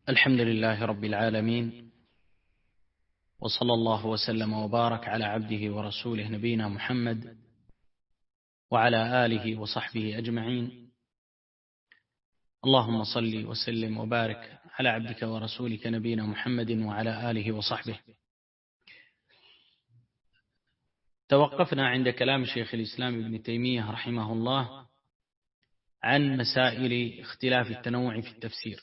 الحمد لله رب العالمين، وصلى الله وسلم وبارك على عبده ورسوله نبينا محمد وعلى آله وصحبه أجمعين. اللهم صل وسلم وبارك على عبدك ورسولك نبينا محمد وعلى آله وصحبه. توقفنا عند كلام شيخ الإسلام ابن تيمية رحمه الله عن مسائل اختلاف التنوع في التفسير،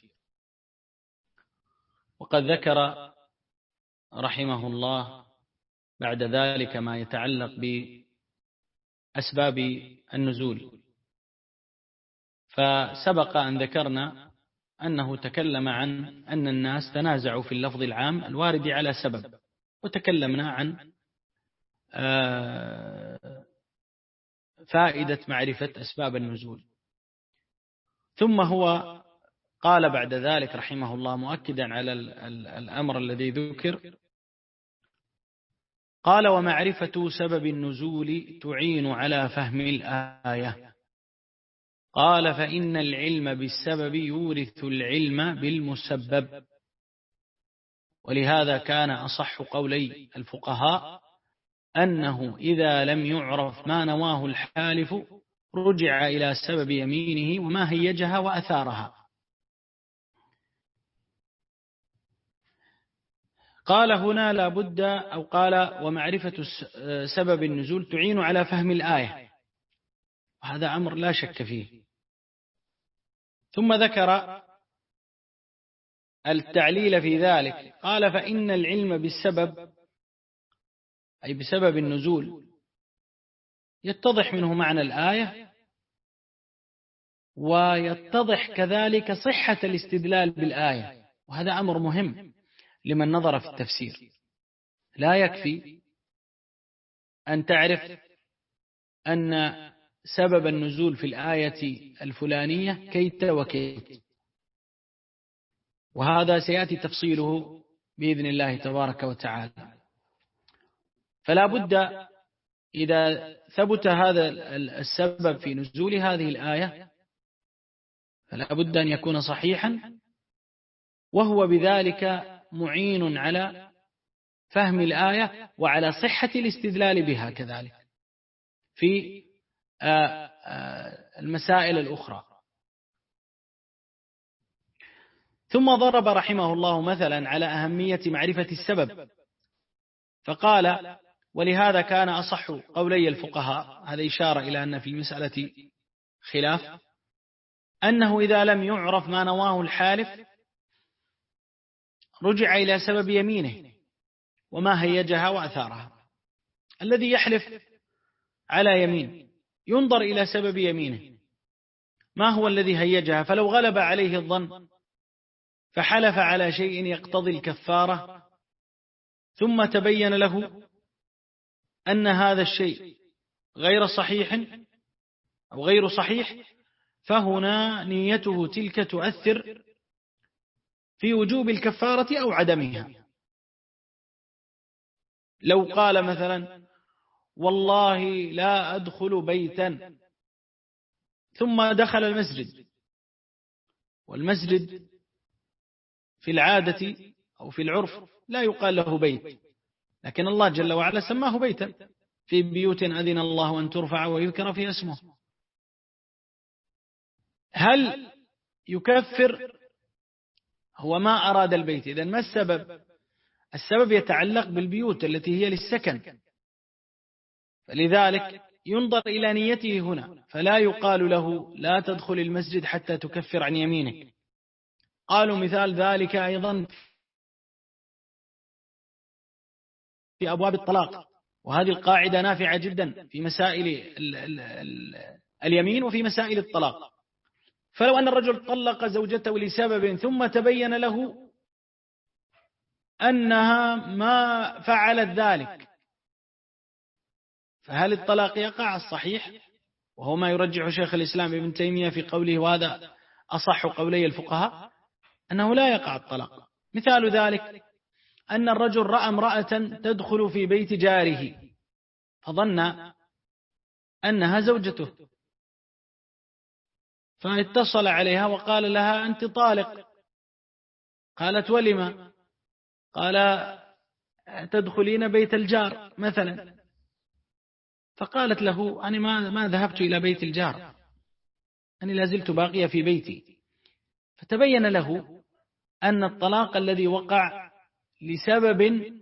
وقد ذكر رحمه الله بعد ذلك ما يتعلق بأسباب النزول. فسبق أن ذكرنا أنه تكلم عن أن الناس تنازعوا في اللفظ العام الوارد على سبب، وتكلمنا عن فائدة معرفة أسباب النزول. ثم هو قال بعد ذلك رحمه الله مؤكدا على الأمر الذي ذكر، قال: ومعرفة سبب النزول تعين على فهم الآية. قال: فإن العلم بالسبب يورث العلم بالمسبب، ولهذا كان أصح قولي الفقهاء أنه إذا لم يعرف ما نواه الحالف رجع إلى سبب يمينه وما هيجها وأثارها. قال هنا لا بد، أو قال: ومعرفة سبب النزول تعين على فهم الآية، وهذا أمر لا شك فيه. ثم ذكر التعليل في ذلك، قال: فإن العلم بالسبب أي بسبب النزول يتضح منه معنى الآية، ويتضح كذلك صحة الاستدلال بالآية، وهذا أمر مهم لمن نظر في التفسير. لا يكفي أن تعرف أن سبب النزول في الآية الفلانية كيت وكيت، وهذا سيأتي تفصيله بإذن الله تبارك وتعالى. فلا بد إذا ثبت هذا السبب في نزول هذه الآية فلا بد أن يكون صحيحا، وهو بذلك معين على فهم الآية وعلى صحة الاستدلال بها كذلك في المسائل الأخرى. ثم ضرب رحمه الله مثلا على أهمية معرفة السبب، فقال: ولهذا كان أصح قولي الفقهاء، هذا إشارة إلى أن في المسألة خلاف، أنه إذا لم يعرف ما نواه الحالف رجع إلى سبب يمينه وما هيجها وأثارها. الذي يحلف على يمين ينظر إلى سبب يمينه، ما هو الذي هيجها؟ فلو غلب عليه الظن فحلف على شيء يقتضي الكفارة ثم تبين له أن هذا الشيء غير صحيح أو غير صحيح، فهنا نيته تلك تؤثر في وجوب الكفارة أو عدمها. لو قال مثلا: والله لا أدخل بيتا، ثم دخل المسجد، والمسجد في العادة أو في العرف لا يقال له بيت، لكن الله جل وعلا سماه بيتا: في بيوت أذن الله أن ترفع ويذكر فيها اسمه. هل يكفر؟ هو ما أراد البيت، إذن ما السبب؟ السبب يتعلق بالبيوت التي هي للسكن، فلذلك ينظر إلى نيته هنا، فلا يقال له لا تدخل المسجد حتى تكفر عن يمينك. قالوا مثال ذلك أيضا في أبواب الطلاق، وهذه القاعدة نافعة جدا في مسائل اليمين وفي مسائل الطلاق. فلو أن الرجل طلق زوجته لسبب ثم تبين له أنها ما فعلت ذلك، فهل الطلاق يقع؟ الصحيح وهو ما يرجح شيخ الإسلام ابن تيمية في قوله، وهذا أصح قولي الفقهاء، أنه لا يقع الطلاق. مثال ذلك أن الرجل رأى امرأة تدخل في بيت جاره فظن أنها زوجته، فاتصل عليها وقال لها: أنت طالق. قالت: ولم؟ قال: تدخلين بيت الجار مثلا. فقالت له: أنا ما ذهبت إلى بيت الجار، أنا لازلت باقية في بيتي. فتبين له أن الطلاق الذي وقع لسبب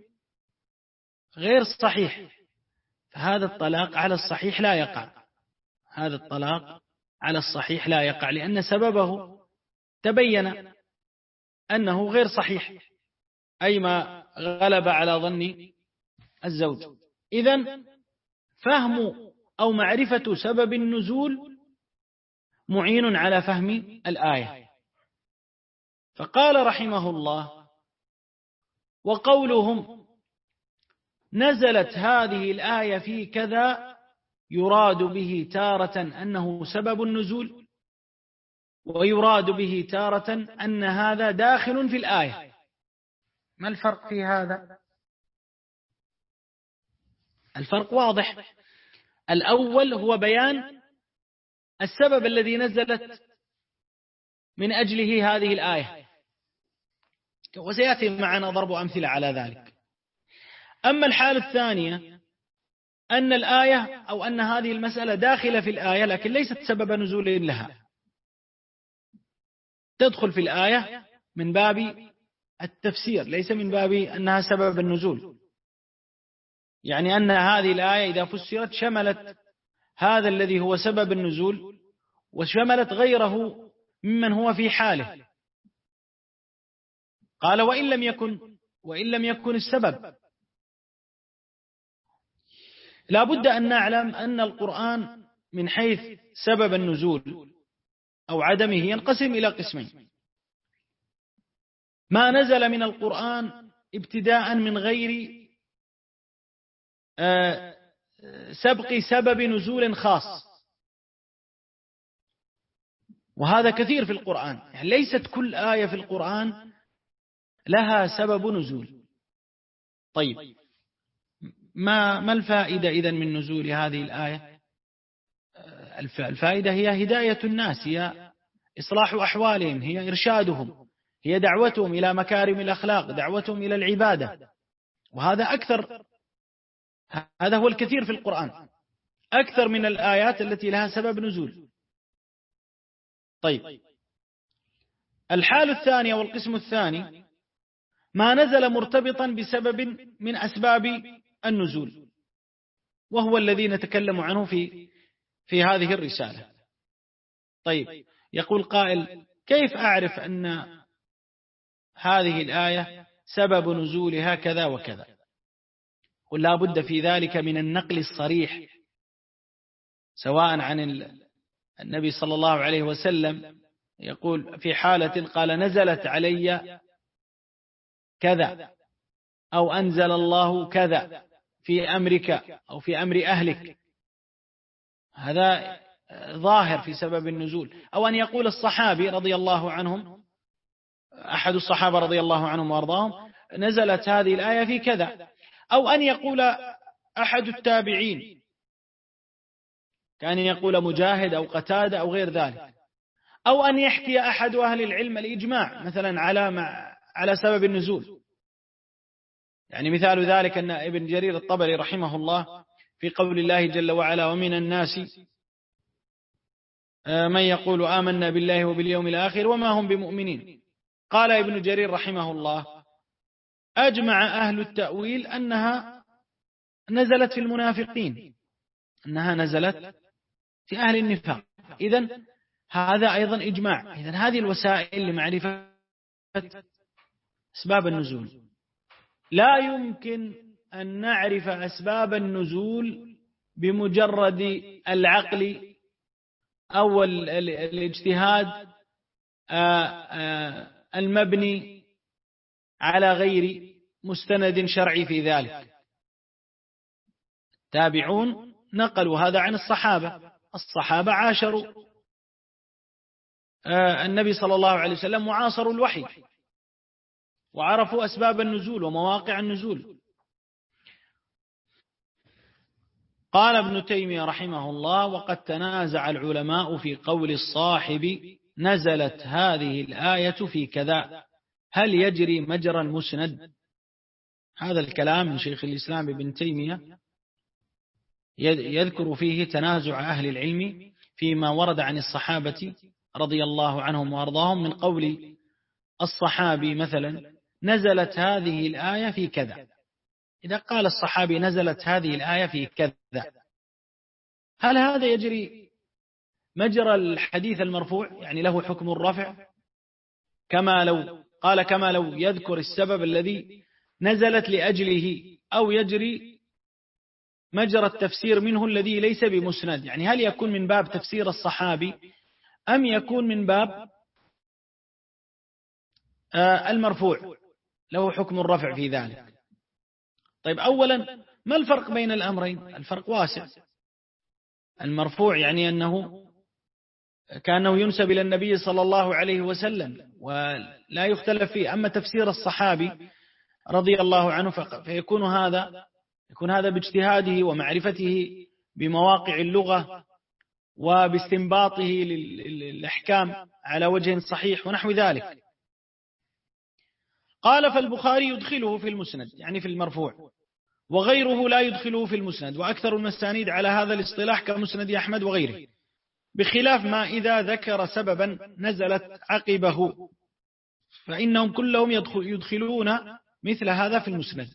غير صحيح، فهذا الطلاق على الصحيح لا يقع، هذا الطلاق على الصحيح لا يقع، لأن سببه تبين أنه غير صحيح، أي ما غلب على ظن الزوج. إذن فهم أو معرفة سبب النزول معين على فهم الآية. فقال رحمه الله: وقولهم نزلت هذه الآية في كذا يراد به تارة أنه سبب النزول، ويراد به تارة أن هذا داخل في الآية. ما الفرق في هذا؟ الفرق واضح. الأول هو بيان السبب الذي نزلت من أجله هذه الآية، وسيأتي معنا ضرب أمثلة على ذلك. أما الحالة الثانية أن الآية أو أن هذه المسألة داخلة في الآية لكن ليست سبب نزول لها، تدخل في الآية من باب التفسير، ليس من باب أنها سبب النزول. يعني أن هذه الآية إذا فسرت شملت هذا الذي هو سبب النزول وشملت غيره ممن هو في حاله. قال: وإن لم يكن السبب. لا بد أن نعلم أن القرآن من حيث سبب النزول أو عدمه ينقسم إلى قسمين: ما نزل من القرآن ابتداء من غير سبق سبب نزول خاص، وهذا كثير في القرآن، يعني ليست كل آية في القرآن لها سبب نزول. طيب، ما الفائدة إذن من نزول هذه الآية؟ الفائدة هي هداية الناس، هي إصلاح أحوالهم، هي إرشادهم، هي دعوتهم إلى مكارم الأخلاق، دعوتهم إلى العبادة. وهذا هذا هو الكثير في القرآن، أكثر من الآيات التي لها سبب نزول. طيب، الحالة الثانية والقسم الثاني ما نزل مرتبطا بسبب من أسباب النزول، وهو الذي نتكلم عنه في هذه الرسالة. طيب، يقول قائل: كيف أعرف أن هذه الآية سبب نزولها كذا وكذا؟ قل: لا بد في ذلك من النقل الصريح، سواء عن النبي صلى الله عليه وسلم يقول في حالة قال: نزلت علي كذا، أو أنزل الله كذا في أمرك أو في أمر أهلك، هذا ظاهر في سبب النزول. أو أن يقول الصحابي رضي الله عنهم، أحد الصحابة رضي الله عنهم وأرضاهم: نزلت هذه الآية في كذا. أو أن يقول أحد التابعين، كان يقول مجاهد أو قتادة أو غير ذلك. أو أن يحكي أحد أهل العلم الإجماع مثلا على سبب النزول. يعني مثال ذلك أن ابن جرير الطبري رحمه الله في قول الله جل وعلا: ومن الناس من يقول آمنا بالله وباليوم الآخر وما هم بمؤمنين. قال ابن جرير رحمه الله: أجمع أهل التأويل أنها نزلت في المنافقين، أنها نزلت في أهل النفاق. إذن هذا أيضا إجماع. إذن هذه الوسائل لمعرفة أسباب النزول. لا يمكن أن نعرف أسباب النزول بمجرد العقل أو الاجتهاد المبني على غير مستند شرعي في ذلك. تابعون نقلوا هذا عن الصحابة عاشروا النبي صلى الله عليه وسلم وعاصروا الوحي وعرفوا أسباب النزول ومواقع النزول. قال ابن تيمية رحمه الله: وقد تنازع العلماء في قول الصاحب نزلت هذه الآية في كذا، هل يجري مجرى المسند؟ هذا الكلام من شيخ الإسلام ابن تيمية يذكر فيه تنازع أهل العلم فيما ورد عن الصحابة رضي الله عنهم وأرضاهم من قول الصحابي مثلا نزلت هذه الآية في كذا. إذا قال الصحابي نزلت هذه الآية في كذا، هل هذا يجري مجرى الحديث المرفوع، يعني له حكم الرفع، كما لو يذكر السبب الذي نزلت لأجله، أو يجري مجرى التفسير منه الذي ليس بمسند؟ يعني هل يكون من باب تفسير الصحابي أم يكون من باب المرفوع له حكم الرفع في ذلك؟ طيب، أولا ما الفرق بين الأمرين؟ الفرق واسع. المرفوع يعني أنه كأنه ينسب إلى النبي صلى الله عليه وسلم ولا يختلف فيه. أما تفسير الصحابي رضي الله عنه فيكون هذا باجتهاده ومعرفته بمواقع اللغة وباستنباطه للأحكام على وجه صحيح ونحو ذلك. قال فالبخاري يدخله في المسند، يعني في المرفوع، وغيره لا يدخله في المسند، وأكثر المسانيد على هذا الاصطلاح كمسند أحمد وغيره، بخلاف ما إذا ذكر سببا نزلت عقبه فإنهم كلهم يدخلون مثل هذا في المسند.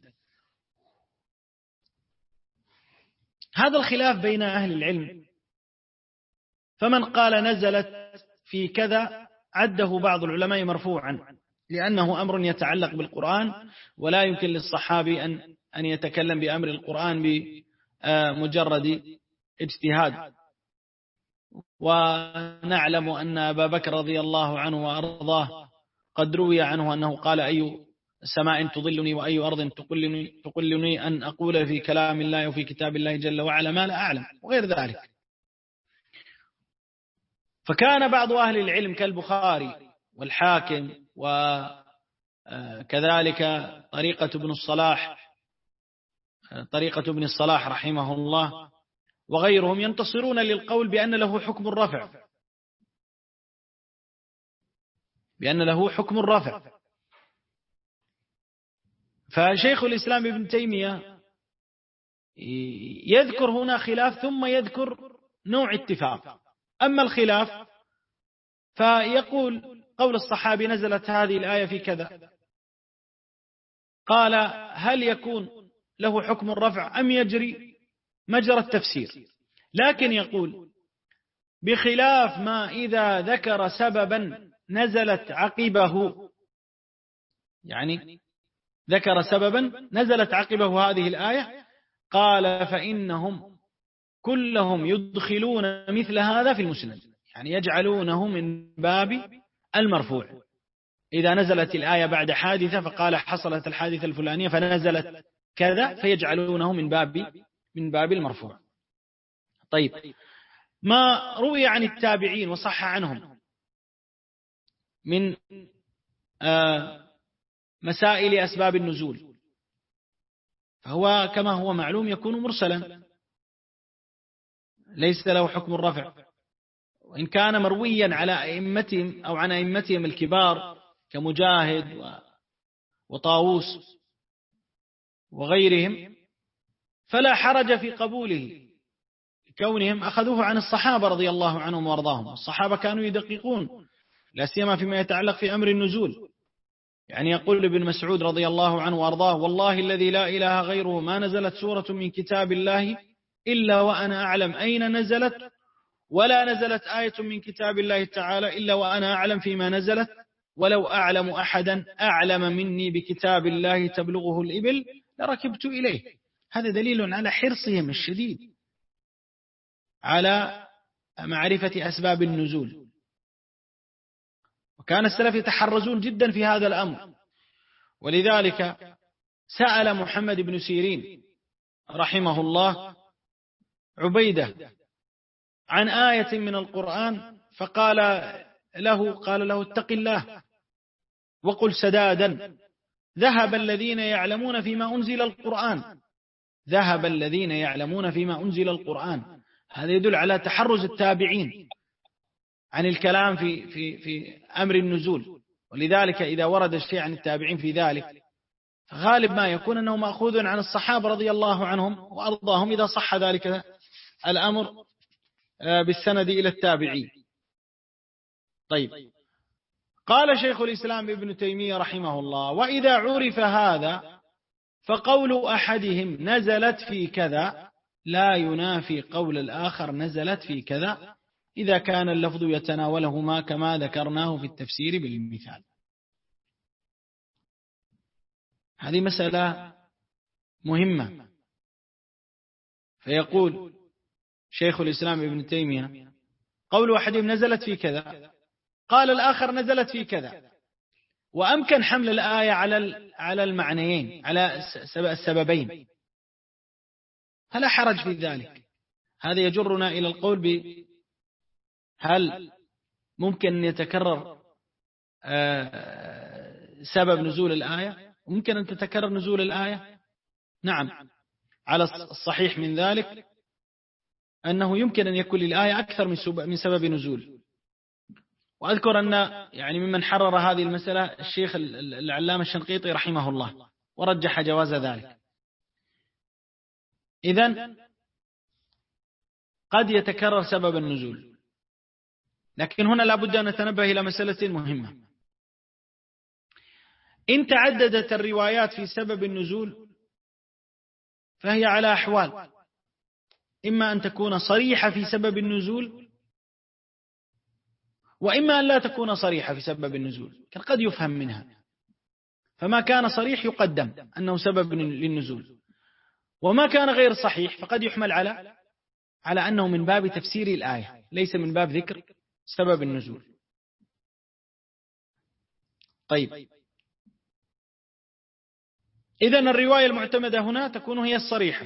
هذا الخلاف بين أهل العلم، فمن قال نزلت في كذا عده بعض العلماء مرفوعا، لأنه أمر يتعلق بالقرآن، ولا يمكن للصحابي أن يتكلم بأمر القرآن بمجرد اجتهاد. ونعلم أن أبا بكر رضي الله عنه وأرضاه قد روي عنه أنه قال أي سماء تظلني وأي أرض تقلني أن أقول في كلام الله وفي كتاب الله جل وعلا ما لا أعلم، وغير ذلك. فكان بعض أهل العلم كالبخاري والحاكم وكذلك طريقة ابن الصلاح رحمه الله وغيرهم ينتصرون للقول بأن له حكم الرفع، فشيخ الإسلام ابن تيمية يذكر هنا خلاف ثم يذكر نوع اتفاق. أما الخلاف فيقول قول الصحابي نزلت هذه الآية في كذا، قال هل يكون له حكم الرفع أم يجري مجرى التفسير؟ لكن يقول بخلاف ما إذا ذكر سببا نزلت عقبه، يعني ذكر سببا نزلت عقبه هذه الآية، قال فإنهم كلهم يدخلون مثل هذا في المسند، يعني يجعلونه من باب المرفوع. إذا نزلت الآية بعد حادثة فقال حصلت الحادثة الفلانية فنزلت كذا، فيجعلونه من باب المرفوع. طيب، ما روي عن التابعين وصح عنهم من مسائل أسباب النزول، فهو كما هو معلوم يكون مرسلا ليس له حكم الرفع، وإن كان مرويا على أئمتهم أو عن أئمتهم الكبار كمجاهد وطاووس وغيرهم، فلا حرج في قبوله كونهم أخذوه عن الصحابة رضي الله عنهم وارضاهم. الصحابة كانوا يدققون لا سيما فيما يتعلق في أمر النزول. يعني يقول ابن مسعود رضي الله عنه وارضاه والله الذي لا إله غيره ما نزلت سورة من كتاب الله إلا وأنا أعلم أين نزلت، ولا نزلت آية من كتاب الله تعالى إلا وأنا أعلم فيما نزلت، ولو أعلم أحدا أعلم مني بكتاب الله تبلغه الإبل لركبت إليه. هذا دليل على حرصهم الشديد على معرفة أسباب النزول، وكان السلف يتحرزون جدا في هذا الأمر. ولذلك سأل محمد بن سيرين رحمه الله عبيدة عن آية من القرآن فقال له اتق الله وقل سدادا ذهب الذين يعلمون فيما أنزل القرآن. هذا يدل على تحرز التابعين عن الكلام في أمر النزول. ولذلك إذا ورد الشيء عن التابعين في ذلك غالب ما يكون أنه مأخوذ عن الصحابة رضي الله عنهم وأرضاهم إذا صح ذلك الأمر بالسند إلى التابعين. طيب، قال شيخ الإسلام ابن تيمية رحمه الله: وإذا عرف هذا فقول أحدهم نزلت في كذا لا ينافي قول الآخر نزلت في كذا إذا كان اللفظ يتناولهما كما ذكرناه في التفسير بالمثال. هذه مسألة مهمة. فيقول شيخ الإسلام ابن تيمية: قول أحدهم نزلت في كذا، قال الآخر نزلت في كذا، وأمكن حمل الآية على المعنيين، على السببين، فلا حرج في ذلك. هذا يجرنا إلى القول هل ممكن أن يتكرر سبب نزول الآية؟ ممكن أن تتكرر نزول الآية؟ نعم، على الصحيح من ذلك أنه يمكن أن يكون للآية أكثر من سبب نزول. وأذكر أن يعني ممن حرر هذه المسألة الشيخ العلامة الشنقيطي رحمه الله، ورجح جواز ذلك. إذن قد يتكرر سبب النزول، لكن هنا لابد أن نتنبه إلى مسألة مهمة: إن تعددت الروايات في سبب النزول فهي على أحوال، إما أن تكون صريحة في سبب النزول، وإما أن لا تكون صريحة في سبب النزول، كان قد يفهم منها. فما كان صريح يقدم أنه سبب للنزول، وما كان غير صحيح فقد يحمل على أنه من باب تفسير الآية، ليس من باب ذكر سبب النزول. طيب، إذن الرواية المعتمدة هنا تكون هي الصريحة.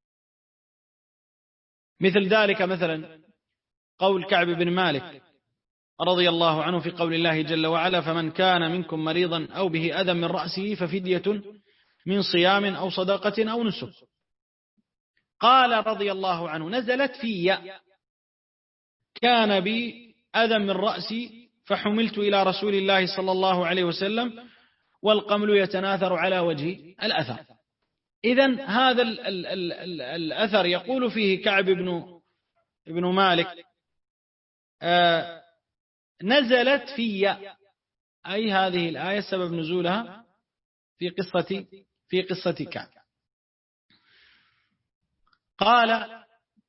مثل ذلك مثلا قول كعب بن مالك رضي الله عنه في قول الله جل وعلا: فمن كان منكم مريضا أو به أذى من رأسه ففدية من صيام أو صدقة أو نسك. قال رضي الله عنه: نزلت في كان بي أذى من رأسي فحملت إلى رسول الله صلى الله عليه وسلم والقمل يتناثر على وجه الأثر. إذن هذا الأثر يقول فيه كعب بن مالك نزلت في، أي هذه الآية سبب نزولها في قصة كعب. قال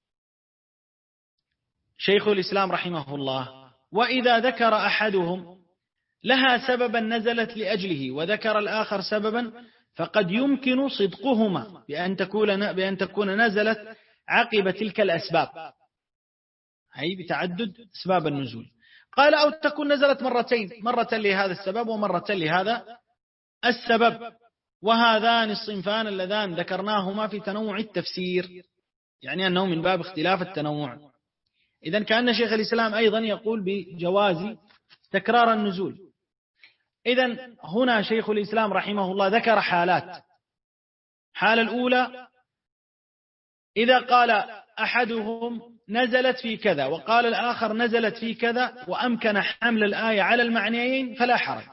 شيخ الإسلام رحمه الله: وإذا ذكر أحدهم لها سببا نزلت لأجله وذكر الآخر سببا فقد يمكن صدقهما بأن تكون نزلت عقب تلك الأسباب، أي بتعدد أسباب النزول. قال: أو تكون نزلت مرتين، مرة لهذا السبب ومرة لهذا السبب، وهذان الصنفان اللذان ذكرناهما في تنوع التفسير، يعني أنه من باب اختلاف التنوع. إذن كأن شيخ الإسلام أيضا يقول بجواز تكرار النزول. إذن هنا شيخ الإسلام رحمه الله ذكر حالات. حالة الأولى: إذا قال أحدهم نزلت في كذا وقال الآخر نزلت في كذا وأمكن حمل الآية على المعنيين فلا حرج،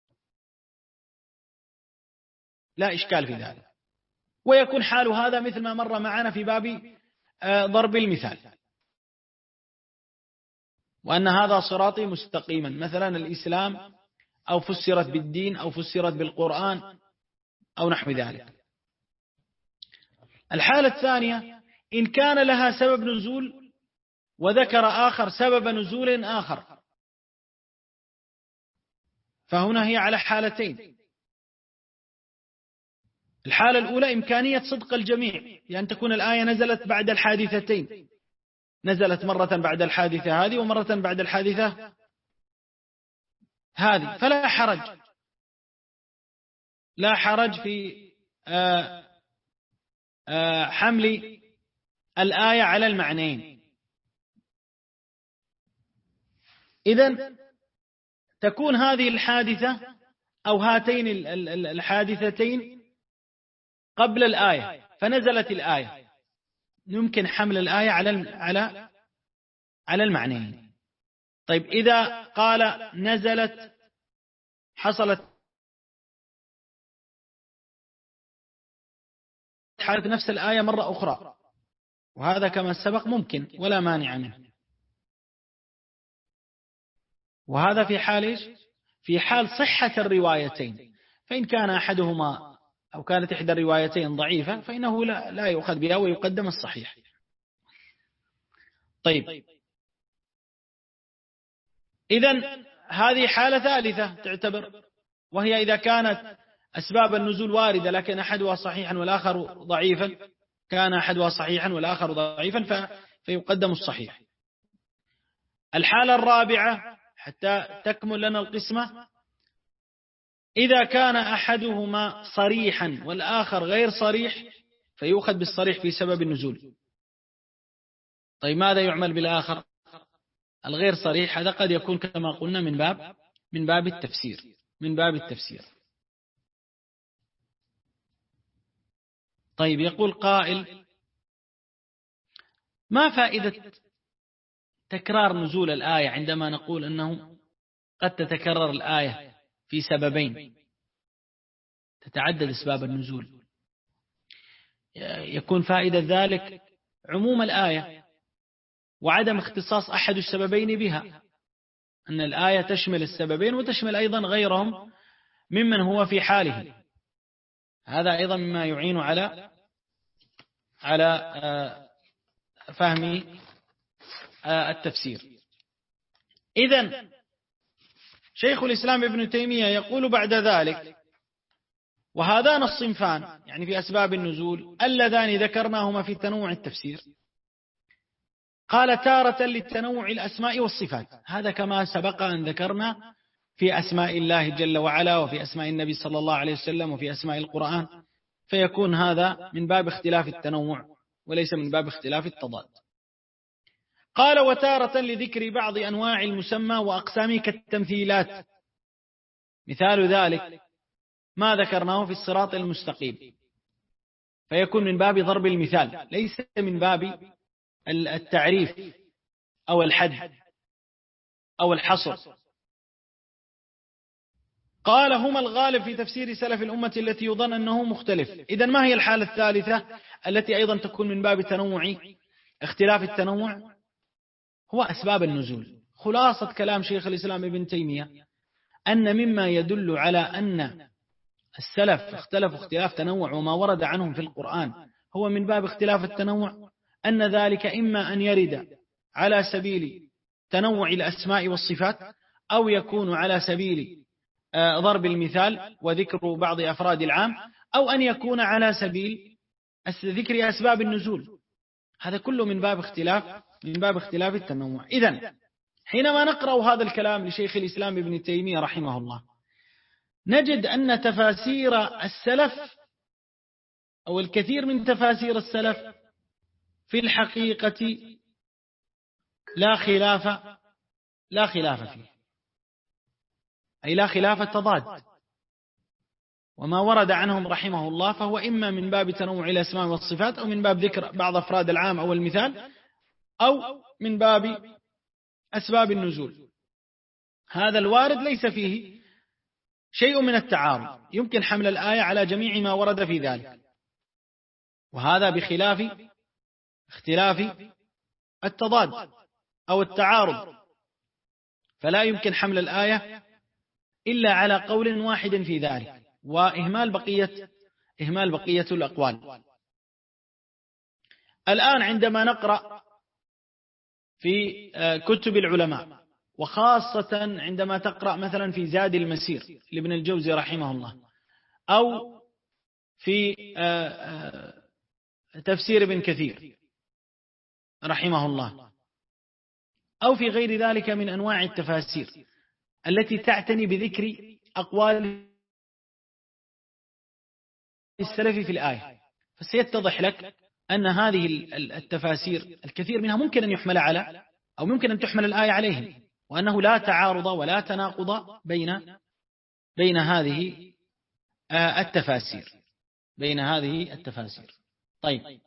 لا إشكال في ذلك. ويكون حال هذا مثل ما مر معنا في باب ضرب المثال، وأن هذا صراطي مستقيما، مثلا الإسلام، أو فسرت بالدين، أو فسرت بالقرآن، أو نحو ذلك. الحالة الثانية: إن كان لها سبب نزول وذكر آخر سبب نزول آخر، فهنا هي على حالتين. الحالة الأولى إمكانية صدق الجميع، لأن تكون الآية نزلت بعد الحادثتين، نزلت مرة بعد الحادثة هذه ومرة بعد الحادثة هذه، فلا حرج، لا حرج في حمل الآية على المعنيين. إذن تكون هذه الحادثة أو هاتين الحادثتين قبل الآية فنزلت الآية، يمكن حمل الآية على المعنيين. طيب، إذا قال نزلت حصلت حالة نفس الآية مرة أخرى، وهذا كما سبق ممكن ولا مانع منه. وهذا في حال إيش؟ في حال صحة الروايتين، فإن كان أحدهما أو كانت إحدى الروايتين ضعيفة فإنه لا يؤخذ بها ويقدم الصحيح. طيب، إذن هذه حالة ثالثة تعتبر، وهي إذا كانت أسباب النزول واردة لكن أحدها صحيحا والآخر ضعيفا، كان أحدها صحيحا والآخر ضعيفا فيقدم الصحيح. الحالة الرابعة حتى تكمل لنا القسمة، إذا كان أحدهما صريحا والآخر غير صريح فيؤخذ بالصريح في سبب النزول. طيب ماذا يعمل بالآخر الغير صريح؟ هذا قد يكون كما قلنا من باب التفسير. طيب، يقول قائل: ما فائدة تكرار نزول الآية عندما نقول أنه قد تتكرر الآية في سببين، تتعدد أسباب النزول؟ يكون فائدة ذلك عموم الآية وعدم اختصاص أحد السببين بها، أن الآية تشمل السببين وتشمل أيضا غيرهم ممن هو في حاله. هذا أيضا مما يعين على فهم التفسير. إذن شيخ الإسلام ابن تيمية يقول بعد ذلك: وهذان الصنفان يعني في أسباب النزول اللذان ذكرناهما في تنوع التفسير، قال تارة للتنوع الأسماء والصفات، هذا كما سبق أن ذكرنا في أسماء الله جل وعلا وفي أسماء النبي صلى الله عليه وسلم وفي أسماء القرآن، فيكون هذا من باب اختلاف التنوع وليس من باب اختلاف التضاد. قال وتارة لذكر بعض أنواع المسمى وأقسامه كالتمثيلات، مثال ذلك ما ذكرناه في الصراط المستقيم، فيكون من باب ضرب المثال ليس من باب التعريف أو الحد أو الحصر. قال هما الغالب في تفسير سلف الأمة التي يظن أنه مختلف. إذن ما هي الحالة الثالثة التي أيضا تكون من باب تنوع اختلاف التنوع؟ هو أسباب النزول. خلاصة كلام شيخ الإسلام ابن تيمية أن مما يدل على أن السلف اختلفوا اختلاف تنوع وما ورد عنهم في القرآن هو من باب اختلاف التنوع، أن ذلك إما أن يرد على سبيل تنوع الأسماء والصفات، أو يكون على سبيل ضرب المثال وذكر بعض أفراد العام، أو أن يكون على سبيل ذكر أسباب النزول. هذا كله من باب اختلاف التنوع. إذن حينما نقرأ هذا الكلام لشيخ الإسلام ابن تيمية رحمه الله نجد أن تفاسير السلف أو الكثير من تفاسير السلف في الحقيقة لا خلاف فيه، أي لا خلاف التضاد، وما ورد عنهم رحمه الله فهو إما من باب تنوع الأسماء والصفات، أو من باب ذكر بعض أفراد العام أو المثال، أو من باب أسباب النزول. هذا الوارد ليس فيه شيء من التعارض، يمكن حمل الآية على جميع ما ورد في ذلك، وهذا بخلاف اختلاف التضاد أو التعارض، فلا يمكن حمل الآية إلا على قول واحد في ذلك، وإهمال بقية الأقوال. الآن عندما نقرأ في كتب العلماء، وخاصة عندما تقرأ مثلا في زاد المسير لابن الجوزي رحمه الله، أو في تفسير ابن كثير رحمه الله، أو في غير ذلك من أنواع التفاسير التي تعتني بذكر أقوال السلف في الآية، فسيتضح لك أن هذه التفاسير الكثير منها ممكن أن يحمل على أو ممكن أن تحمل الآية عليهم، وأنه لا تعارض ولا تناقض بين هذه التفاسير. طيب،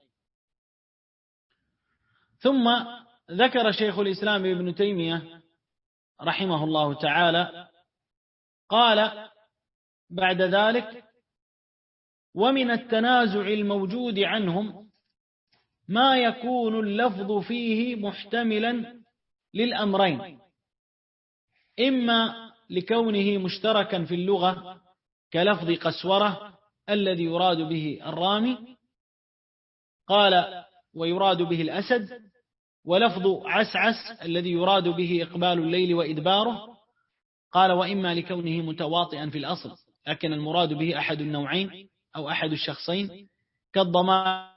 ثم ذكر شيخ الإسلام ابن تيمية رحمه الله تعالى قال بعد ذلك: ومن التنازع الموجود عنهم ما يكون اللفظ فيه محتملا للأمرين، إما لكونه مشتركا في اللغة كلفظ قسورة الذي يراد به الرامي، قال ويراد به الأسد، ولفظ عسعس الذي يراد به إقبال الليل وإدباره، قال وإما لكونه متواطئا في الأصل لكن المراد به أحد النوعين أو أحد الشخصين كالضمائر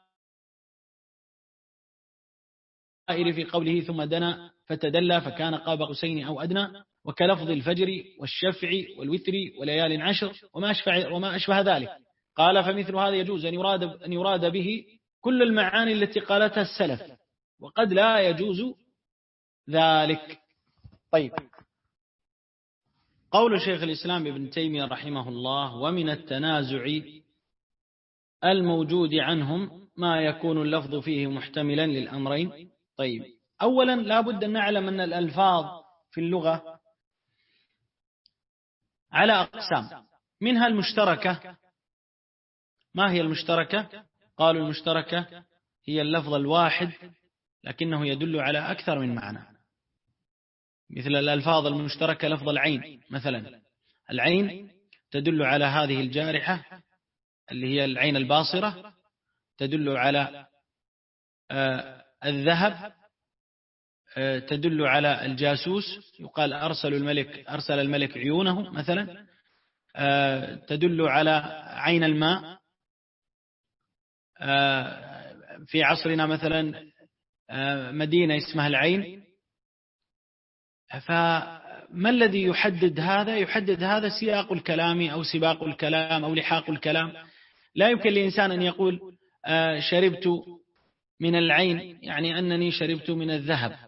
في قوله ثم دنا فتدلى فكان قاب قوسين أو أدنى، وكلفظ الفجر والشفع والوتر وليال عشر وما أشبه ذلك. قال فمثل هذا يجوز أن يراد به كل المعاني التي قالتها السلف، وقد لا يجوز ذلك. طيب، قول شيخ الإسلام ابن تيمية رحمه الله: ومن التنازع الموجود عنهم ما يكون اللفظ فيه محتملا للأمرين. طيب، أولا لا بد أن نعلم أن الألفاظ في اللغة على أقسام، منها المشتركة. ما هي المشتركة؟ قالوا المشتركة هي اللفظ الواحد لكنه يدل على أكثر من معنى، مثل الألفاظ المشتركة لفظ العين مثلا، العين تدل على هذه الجارحة اللي هي العين الباصرة، تدل على الذهب، تدل على الجاسوس، يقال أرسل الملك عيونه مثلا، تدل على عين الماء، في عصرنا مثلا مدينة اسمها العين. فما الذي يحدد هذا؟ يحدد هذا سياق الكلام أو سباق الكلام أو لحاق الكلام. لا يمكن لإنسان أن يقول شربت من العين يعني أنني شربت من الذهب.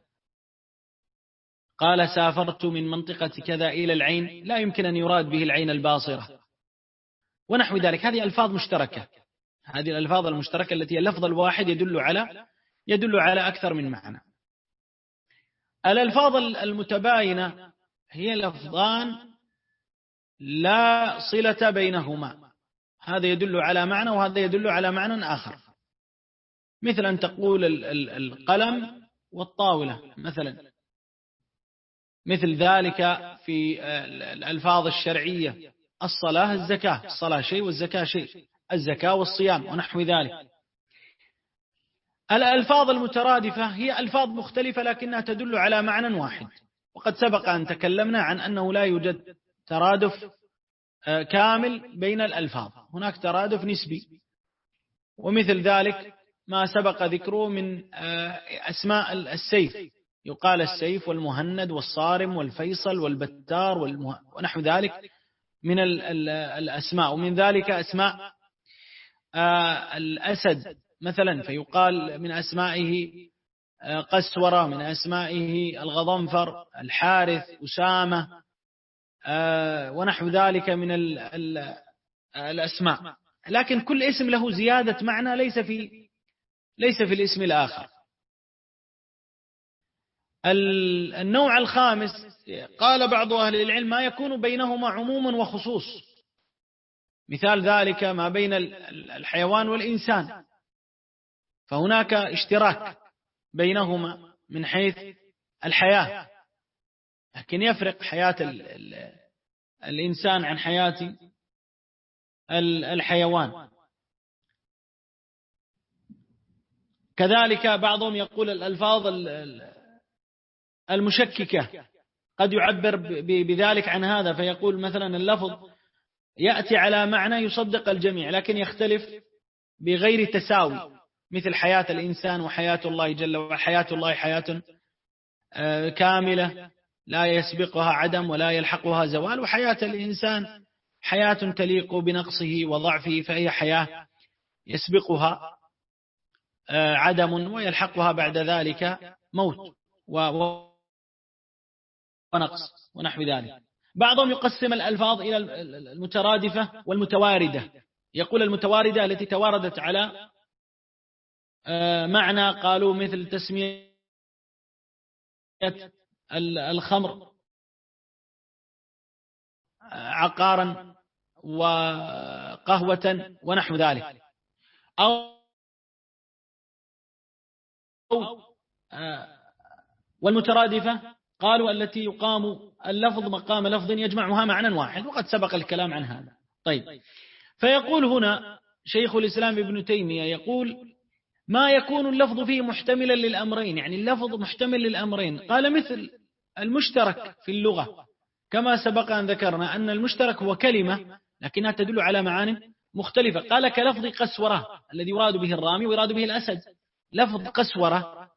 قال سافرت من منطقة كذا إلى العين، لا يمكن أن يراد به العين الباصرة ونحو ذلك. هذه ألفاظ مشتركة، هذه الألفاظ المشتركة التي اللفظ الواحد يدل على أكثر من معنى. الألفاظ المتباينة هي لفظان لا صلة بينهما، هذا يدل على معنى وهذا يدل على معنى آخر، مثل أن تقول القلم والطاولة مثلا. مثل ذلك في الألفاظ الشرعية: الصلاة الزكاة، الصلاة شيء والزكاة شيء، الزكاة والصيام ونحو ذلك. الألفاظ المترادفة هي ألفاظ مختلفة لكنها تدل على معنى واحد، وقد سبق أن تكلمنا عن أنه لا يوجد ترادف كامل بين الألفاظ، هناك ترادف نسبي. ومثل ذلك ما سبق ذكره من أسماء السيف، يقال السيف والمهند والصارم والفيصل والبتار ونحو ذلك من الأسماء. ومن ذلك أسماء الأسد مثلا، فيقال من أسمائه قسورة، من أسمائه الغضنفر، الحارث، أسامة، ونحو ذلك من الأسماء. لكن كل اسم له زيادة معنى ليس في الاسم الآخر. النوع الخامس قال بعض أهل العلم ما يكون بينهما عموم وخصوص، مثال ذلك ما بين الحيوان والإنسان، فهناك اشتراك بينهما من حيث الحياة، لكن يفرق حياة الإنسان عن حياة الحيوان. كذلك بعضهم يقول الألفاظ المشككة قد يعبر بذلك عن هذا، فيقول مثلا اللفظ يأتي على معنى يصدق الجميع لكن يختلف بغير تساوي، مثل حياة الإنسان وحياة الله جل وعلا. حياة الله حياة كاملة لا يسبقها عدم ولا يلحقها زوال، وحياة الإنسان حياة تليق بنقصه وضعفه، فهي حياة يسبقها عدم ويلحقها بعد ذلك موت ونقص ونحو ذلك. بعضهم يقسم الألفاظ إلى المترادفة والمتواردة، يقول المتواردة التي تواردت على معنى، قالوا مثل تسمية الخمر عقارا وقهوة ونحو ذلك، أو والمترادفة قالوا التي يقام اللفظ مقام لفظ يجمعها معنى واحد، وقد سبق الكلام عن هذا. طيب، فيقول هنا شيخ الإسلام ابن تيمية يقول: ما يكون اللفظ فيه محتملا للأمرين، يعني اللفظ محتمل للأمرين. قال: مثل المشترك في اللغة، كما سبق أن ذكرنا أن المشترك هو كلمة لكنها تدل على معاني مختلفة. قال: كلفظ قسورة الذي يراد به الرامي ويراد به الأسد. لفظ قسورة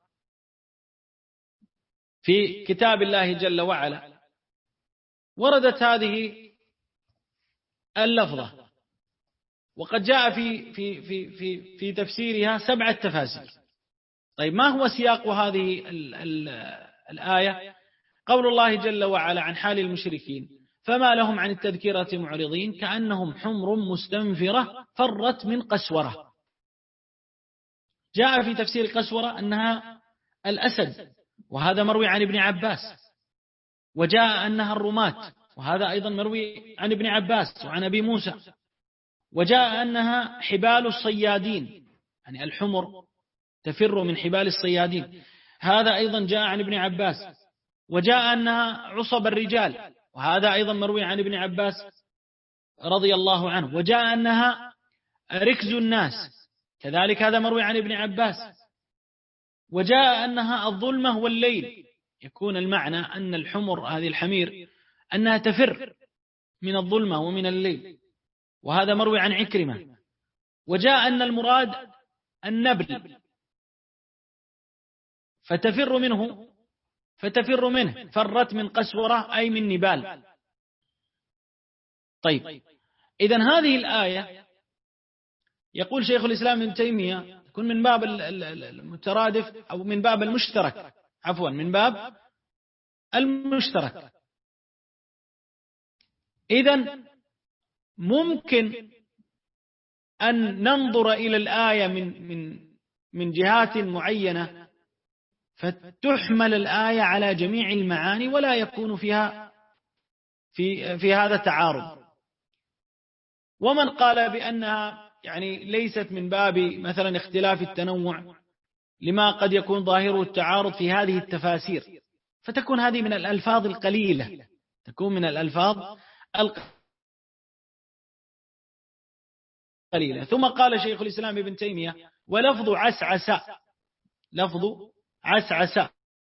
في كتاب الله جل وعلا وردت هذه اللفظة، وقد جاء في تفسيرها 7 تفاسير. طيب، ما هو سياق هذه الآية؟ قول الله جل وعلا عن حال المشركين: فما لهم عن التذكرة معرضين كأنهم حمر مستنفرة فرت من قسورة. جاء في تفسير قسورة أنها الأسد، وهذا مروي عن ابن عباس. وجاء أنها الرماة، وهذا أيضا مروي عن ابن عباس وعن أبي موسى. وجاء أنها حبال الصيادين، يعني الحمر تفر من حبال الصيادين، هذا أيضا جاء عن ابن عباس. وجاء أنها عصب الرجال، وهذا أيضا مروي عن ابن عباس رضي الله عنه. وجاء أنها ركز الناس، كذلك هذا مروي عن ابن عباس. وجاء أنها الظلمة والليل، يكون المعنى أن الحمر هذه الحمير أنها تفر من الظلمة ومن الليل، وهذا مروي عن عكرمة. وجاء أن المراد النبل فتفر منه فرت من قسورة أي من نبال. طيب، إذن هذه الآية يقول شيخ الإسلام ابن تيمية تكون من باب المترادف أو من باب المشترك، عفوا من باب المشترك. إذن ممكن أن ننظر إلى الآية من جهات معينة فتحمل الآية على جميع المعاني ولا يكون فيها في هذا تعارض. ومن قال بأنها يعني ليست من باب مثلا اختلاف التنوع لما قد يكون ظاهره التعارض في هذه التفاسير، فتكون هذه من الألفاظ القليلة، تكون من الألفاظ القليلة. ثم قال شيخ الإسلام ابن تيمية: ولفظ عسعس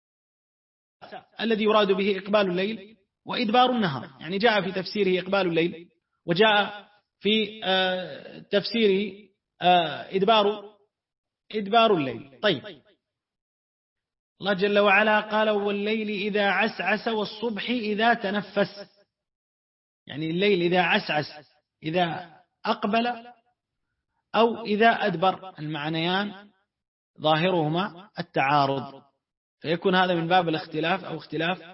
الذي يراد به إقبال الليل وإدبار النهار، يعني جاء في تفسيره إقبال الليل، وجاء في تفسيره إدبار الليل. طيب، الله جل وعلا قال: والليل إذا عسعس والصبح إذا تنفس، يعني الليل إذا عسعس، إذا أقبل أو إذا أدبر، المعنيان ظاهرهما التعارض، فيكون هذا من باب الاختلاف أو اختلاف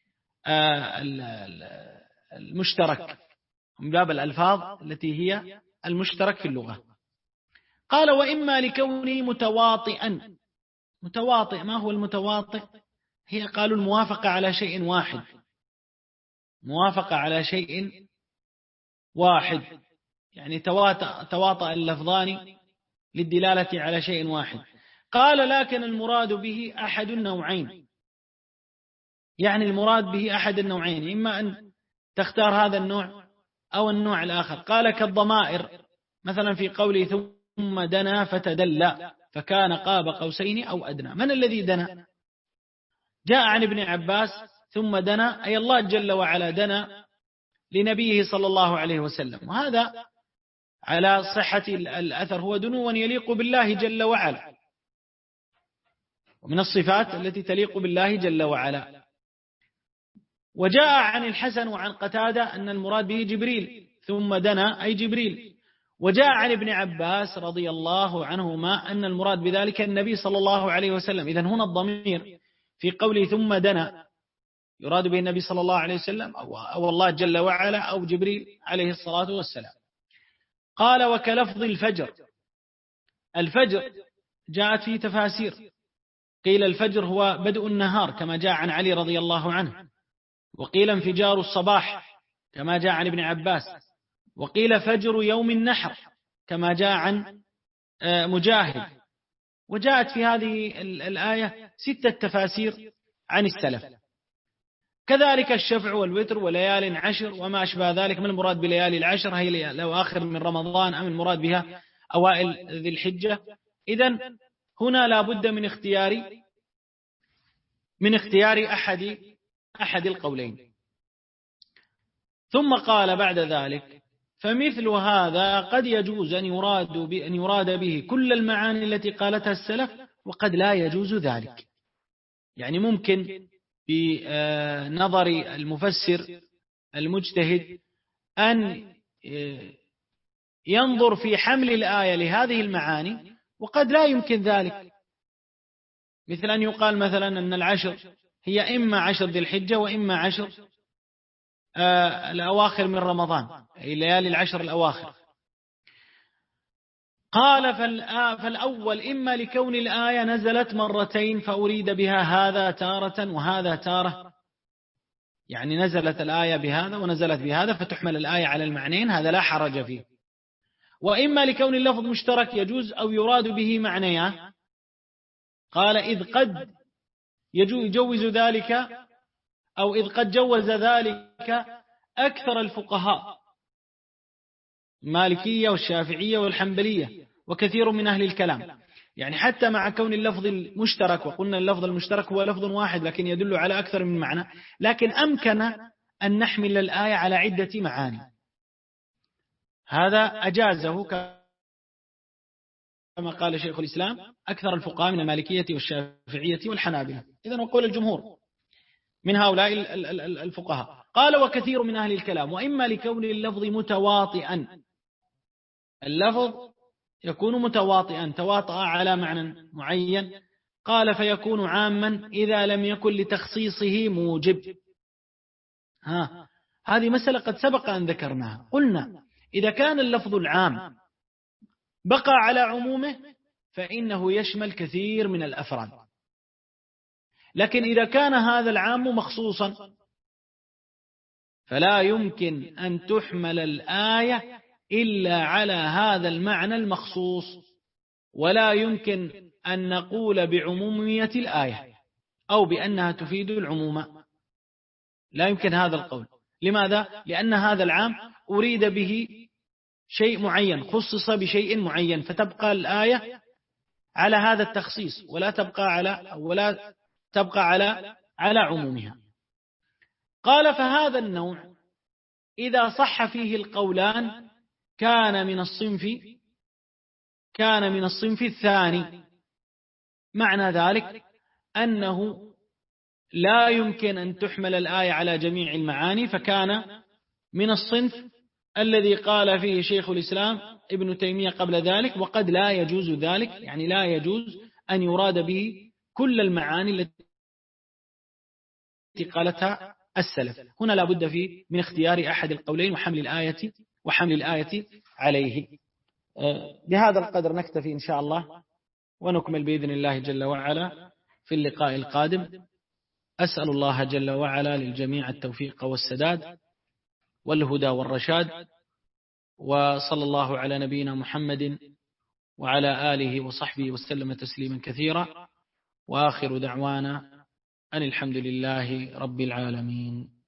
المشترك، من باب الألفاظ التي هي المشترك في اللغة. قال: وإما لكونه متواطئا. متواطئ، ما هو المتواطئ؟ هي قالوا الموافقة على شيء واحد، موافقة على شيء واحد، يعني تواطأ اللفظان للدلالة على شيء واحد. قال: لكن المراد به أحد النوعين، يعني المراد به أحد النوعين، إما أن تختار هذا النوع أو النوع الآخر. قال: كالضمائر، مثلا في قوله ثم دنا فتدلى فكان قاب قوسين أو أدنى. من الذي دنا؟ جاء عن ابن عباس: ثم دنا أي الله جل وعلا دنا لنبيه صلى الله عليه وسلم، وهذا على صحة الأثر هو دنو يليق بالله جل وعلا، ومن الصفات التي تليق بالله جل وعلا. وجاء عن الحسن وعن قتادة أن المراد به جبريل، ثم دنا أي جبريل. وجاء عن ابن عباس رضي الله عنهما أن المراد بذلك النبي صلى الله عليه وسلم. إذن هنا الضمير في قوله ثم دنا يراد به النبي صلى الله عليه وسلم أو الله جل وعلا أو جبريل عليه الصلاة والسلام. قال: وكلفظ الفجر. الفجر جاءت فيه تفاسير، قيل الفجر هو بدء النهار كما جاء عن علي رضي الله عنه، وقيل انفجار الصباح كما جاء عن ابن عباس، وقيل فجر يوم النحر كما جاء عن مجاهد. وجاءت في هذه الآية 6 تفاسير عن السلف. كذلك الشفع والوتر وليال عشر وما أشبه ذلك. ما المراد بليالي العشر؟ هي الأواخر من رمضان أم المراد بها أوائل ذي الحجة؟ إذن هنا لا بد من اختيار أحد القولين. ثم قال بعد ذلك: فمثل هذا قد يجوز أن يراد به كل المعاني التي قالتها السلف، وقد لا يجوز ذلك. يعني ممكن بنظر المفسر المجتهد أن ينظر في حمل الآية لهذه المعاني، وقد لا يمكن ذلك. مثل أن يقال مثلا أن العشر هي إما 10 ذي الحجة وإما 10 الأواخر من رمضان، أي ليالي العشر الأواخر. قال: فالأول إما لكون الآية نزلت مرتين فأريد بها هذا تارة وهذا تارة، يعني نزلت الآية بهذا ونزلت بهذا فتحمل الآية على المعنيين، هذا لا حرج فيه. وإما لكون اللفظ مشترك يجوز أو يراد به معنيان. قال: إذ قد يجوز ذلك، أو إذ قد جوز ذلك أكثر الفقهاء، المالكية والشافعية والحنبلية وكثير من أهل الكلام. يعني حتى مع كون اللفظ المشترك، وقلنا اللفظ المشترك هو لفظ واحد لكن يدل على أكثر من معنى، لكن أمكن أن نحمل الآية على عدة معاني. هذا أجازه كما قال شيخ الإسلام أكثر الفقهاء من المالكية والشافعية والحنابلة. إذن وقول الجمهور من هؤلاء الفقهاء. قال: وكثير من أهل الكلام. وإما لكون اللفظ متواطئا، اللفظ يكون متواطئا، تواطأ على معنى معين. قال: فيكون عاما إذا لم يكن لتخصيصه موجب. هذه مسألة قد سبق أن ذكرناها. قلنا إذا كان اللفظ العام بقى على عمومه فإنه يشمل كثير من الأفراد، لكن إذا كان هذا العام مخصوصا فلا يمكن أن تحمل الآية إلا على هذا المعنى المخصوص، ولا يمكن أن نقول بعمومية الآية أو بأنها تفيد العموم، لا يمكن هذا القول. لماذا؟ لأن هذا العام أريد به شيء معين، خصص بشيء معين، فتبقى الآية على هذا التخصيص ولا تبقى على عمومها. قال: فهذا النوع إذا صح فيه القولان كان من الصنف الثاني. معنى ذلك أنه لا يمكن أن تحمل الآية على جميع المعاني، فكان من الصنف الذي قال فيه شيخ الإسلام ابن تيمية قبل ذلك: وقد لا يجوز ذلك، يعني لا يجوز أن يراد به كل المعاني التي قالتها السلف. هنا لا بد فيه من اختيار أحد القولين وحمل الآية عليه. بهذا القدر نكتفي إن شاء الله، ونكمل بإذن الله جل وعلا في اللقاء القادم. أسأل الله جل وعلا للجميع التوفيق والسداد والهدى والرشاد، وصلى الله على نبينا محمد وعلى آله وصحبه وسلم تسليما كثيرا، وآخر دعوانا أن الحمد لله رب العالمين.